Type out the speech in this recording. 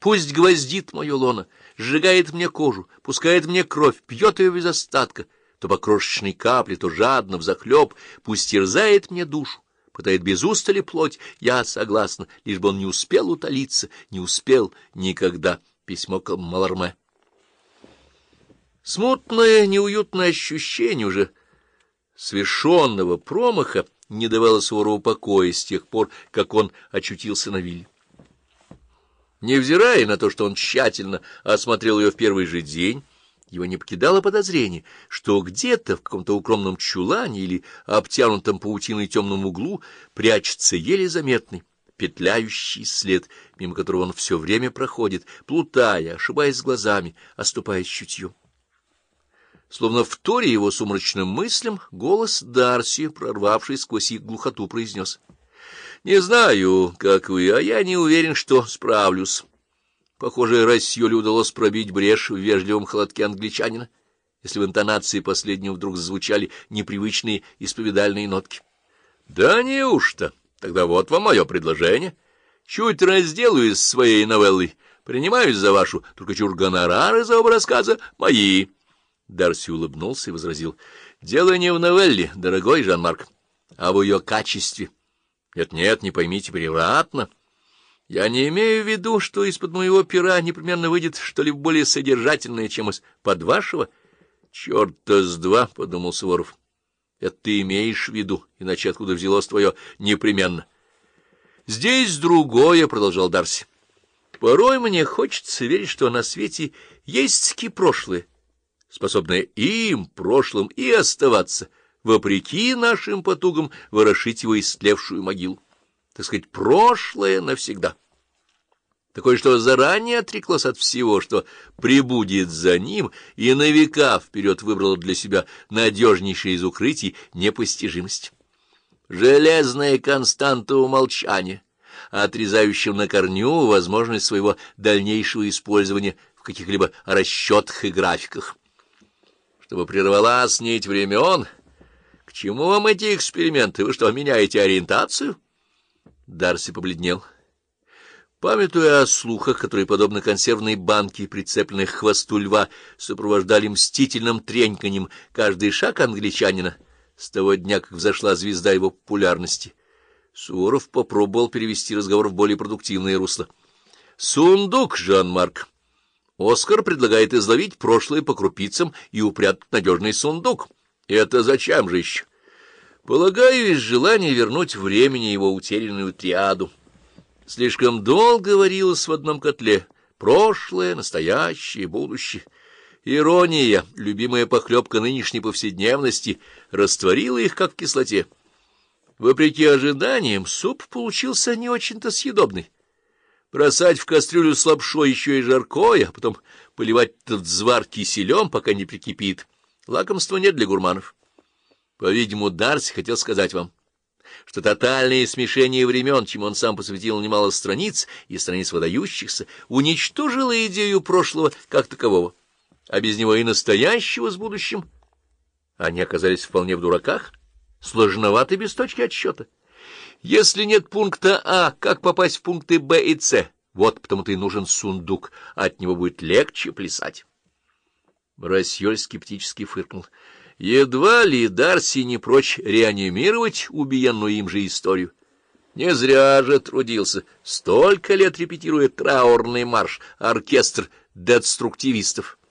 Пусть гвоздит мое лоно, сжигает мне кожу, пускает мне кровь, пьет ее без остатка, то по крошечной капле, то жадно взахлеб, пусть терзает мне душу, пытает без устали плоть, я согласна, лишь бы он не успел утолиться, не успел никогда. Письмо к Маларме. Смутное, неуютное ощущение уже совершенного промаха не давало Суворову покоя с тех пор, как он очутился на вилле. Невзирая на то, что он тщательно осмотрел ее в первый же день, его не покидало подозрение, что где-то в каком-то укромном чулане или обтянутом паутиной темном углу прячется еле заметный, петляющий след, мимо которого он все время проходит, плутая, ошибаясь глазами, оступаясь чутьем. Словно вторя его сумрачным мыслям, голос Дарси, прорвавший сквозь их глухоту, произнес: «Не знаю, как вы, а я не уверен, что справлюсь. Похоже, Рассьоле удалось пробить брешь в вежливом холодке англичанина, если в интонации последнего вдруг зазвучали непривычные исповедальные нотки. Да неужто? Тогда вот вам мое предложение. Чуть разделаюсь своей новеллой, принимаюсь за вашу, только чур гонорары за оба рассказа мои». Дарси улыбнулся и возразил: «Дело не в новелле, дорогой Жан-Марк, а в ее качестве. Нет-нет, не поймите превратно. Я не имею в виду, что из-под моего пера непременно выйдет что-либо более содержательное, чем из-под вашего». «Черт-то с два», — подумал Суворов. «Это ты имеешь в виду, иначе откуда взялось твое непременно?» «Здесь другое», — продолжал Дарси. «Порой мне хочется верить, что на свете есть-таки прошлое, способное им, прошлым, и оставаться, вопреки нашим потугам ворошить его истлевшую могилу. Так сказать, прошлое навсегда. Такое, что заранее отреклось от всего, что прибудет за ним, и на века вперед выбрало для себя надежнейшее из укрытий непостижимость. Железная константа умолчания, отрезающая на корню возможность своего дальнейшего использования в каких-либо расчетах и графиках. Чтобы прервалась нить времен, к чему вам эти эксперименты? Вы что, меняете ориентацию?» Дарси побледнел. Памятуя о слухах, которые, подобно консервной банке, прицепленной к хвосту льва, сопровождали мстительным треньканьем каждый шаг англичанина с того дня, как взошла звезда его популярности, Суворов попробовал перевести разговор в более продуктивное русло. «Сундук, Жан-Марк. Оскар предлагает изловить прошлое по крупицам и упрятать надежный сундук. Это зачем же еще? Полагаю, из желания вернуть времени его утерянную триаду. Слишком долго варилось в одном котле прошлое, настоящее, будущее. Ирония, любимая похлебка нынешней повседневности, растворила их, как в кислоте. Вопреки ожиданиям, суп получился не очень-то съедобный. Бросать в кастрюлю с лапшой еще и жаркое, а потом поливать этот взвар киселем, пока не прикипит. Лакомства нет для гурманов. По-видимому, Дарси хотел сказать вам, что тотальное смешение времен, чему он сам посвятил немало страниц и страниц выдающихся, уничтожило идею прошлого как такового, а без него и настоящего с будущим. Они оказались вполне в дураках, сложноваты без точки отсчета. Если нет пункта А, как попасть в пункты Б и С? Вот потому-то и нужен сундук, от него будет легче плясать. Рассьоль скептически фыркнул. Едва ли Дарси не прочь реанимировать убиенную им же историю. Не зря же трудился, столько лет репетируя траурный марш, оркестр деструктивистов.